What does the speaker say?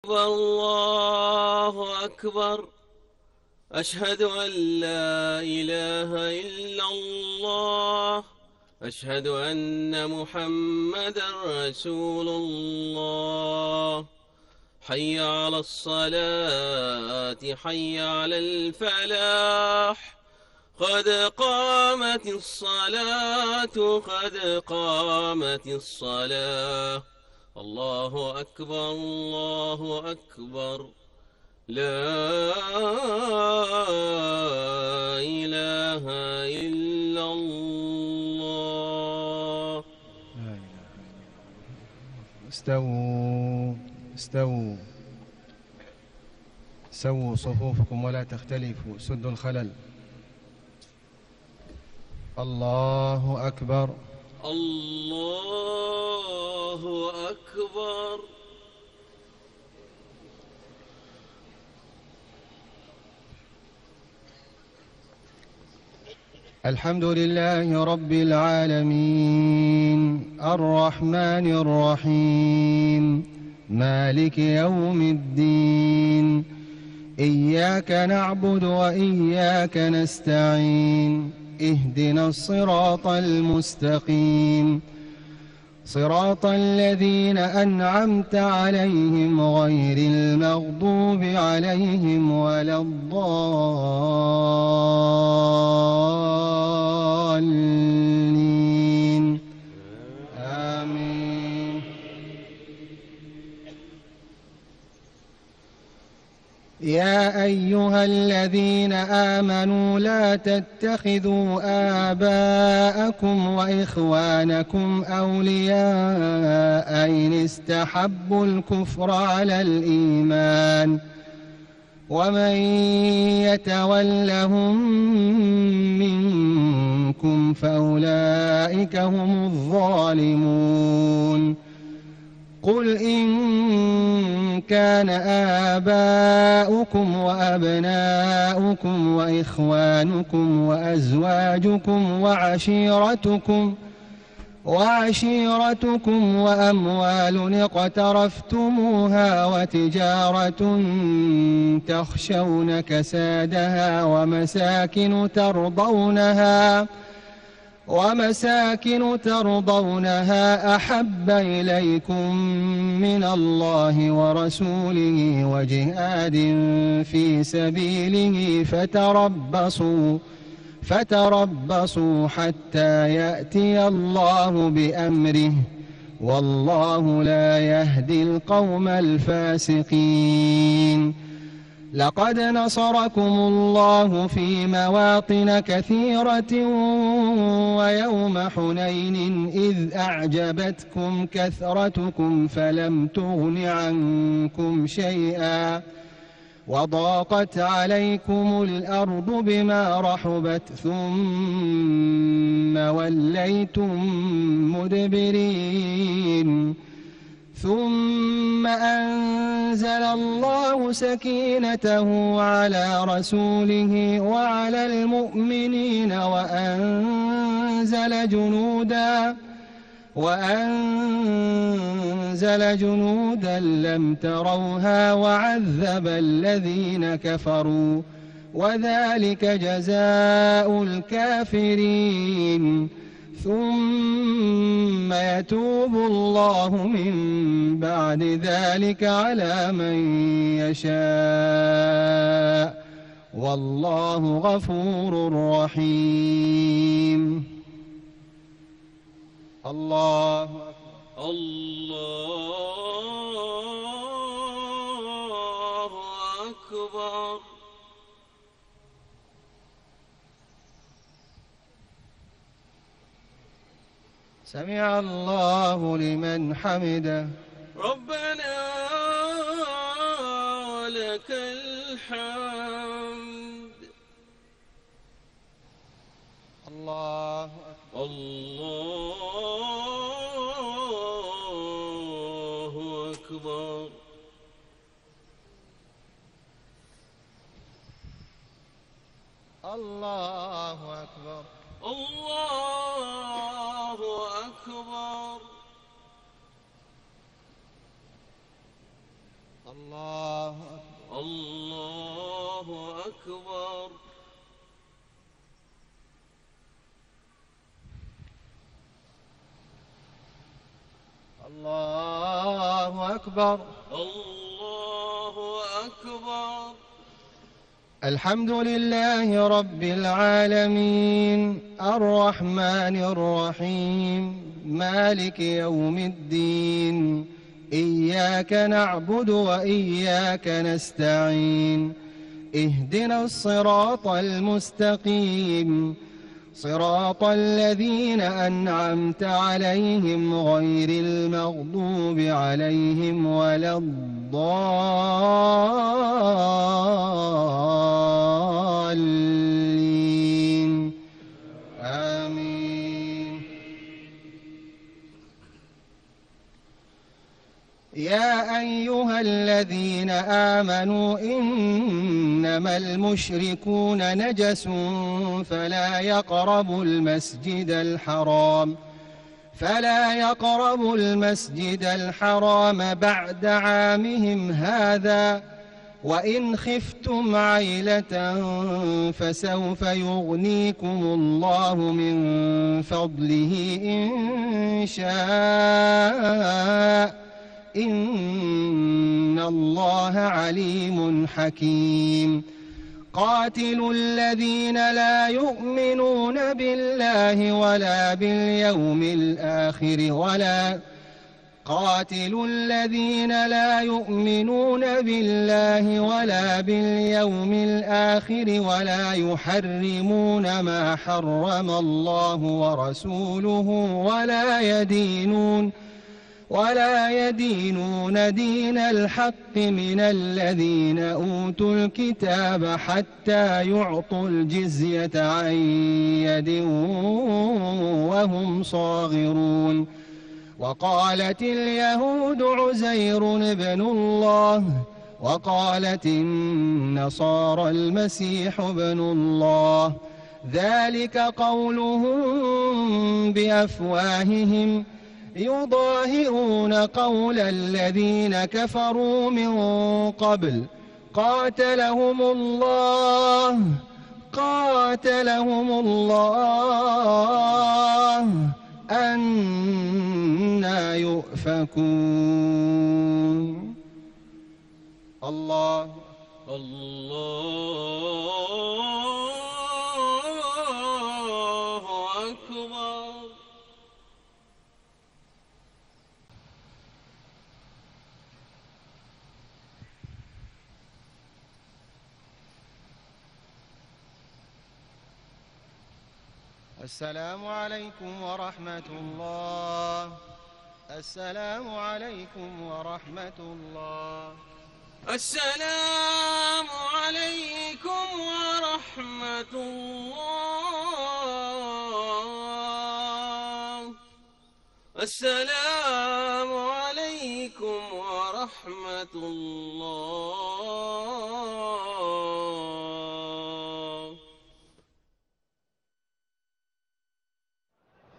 الله أكبر. أشهد أن لا إله إلا الله. أشهد أن محمدا رسول الله. حي على الصلاة، حي على الفلاح. قد قامت الصلاة، قد قامت الصلاة. الله أكبر، الله أكبر. لا إله إلا الله. استووا استووا، سووا صفوفكم ولا تختلفوا، سدوا الخلل. الله أكبر. الله أكبر. الحمد لله رب العالمين، الرحمن الرحيم، مالك يوم الدين. إياك نعبد وإياك نستعين، اهدنا الصراط المستقيم، صراط الذين أنعمت عليهم غير المغضوب عليهم ولا الضالين. آمين. يا أيها الذين آمنوا لا تتخذوا آباءكم وإخوانكم أولياء إن استحبوا الكفر على الإيمان، ومن يتولهم منكم فأولئك هم الظالمون. قل إن كان آباؤكم وأبناؤكم وإخوانكم وأزواجكم وعشيرتكم وأموال اقترفتموها وتجارة تخشون كسادها ومساكن ترضونها أحب إليكم من الله ورسوله وجهاد في سبيله فتربصوا حتى يأتي الله بأمره، والله لا يهدي القوم الفاسقين. لقد نصركم الله في مواطن كثيرة ويوم حنين إذ أعجبتكم كثرتكم فلم تغن عنكم شيئا وضاقت عليكم الأرض بما رحبت ثم وليتم مدبرين. ثم أنزل الله سكينته على رسوله وعلى المؤمنين وأنزل جنودا لم تروها وعذب الذين كفروا، وذلك جزاء الكافرين. ثم يتوب الله من بعد ذلك على من يشاء، والله غفور رحيم. الله أكبر. الله أكبر. سمع الله لمن حمده. ربنا ولك الحمد. الله أكبر. الله أكبر. الله أكبر. الله أكبر. الله الله أكبر. الله أكبر. الله أكبر. الله أكبر. الحمد لله رب العالمين الرحمن الرحيم مالك يوم الدين إياك نعبد وإياك نستعين اهدنا الصراط المستقيم صراط الذين أنعمت عليهم غير المغضوب عليهم ولا الضالين آمين. يا أيها الذين آمنوا إنما المشركون نجس فلا يقربوا المسجد الحرام بعد عامهم هذا وإن خفتم عيلة فسوف يغنيكم الله من فضله إن شاء إن الله عليم حكيم. قاتلوا الذين لا يؤمنون بالله ولا باليوم الآخر ولا يحرمون ما حرم الله ورسوله ولا يدينون دين الحق من الذين أوتوا الكتاب حتى يعطوا الجزية عن يد وهم صاغرون. وقالت اليهود عزير ابن الله وقالت النصارى المسيح ابن الله ذلك قولهم بأفواههم يضاهئون قول الذين كفروا من قبل قاتلهم الله أنى يؤفكون. الله أكبر. السلام عليكم ورحمة الله. السلام عليكم ورحمة الله. السلام عليكم ورحمة الله. السلام عليكم ورحمة الله.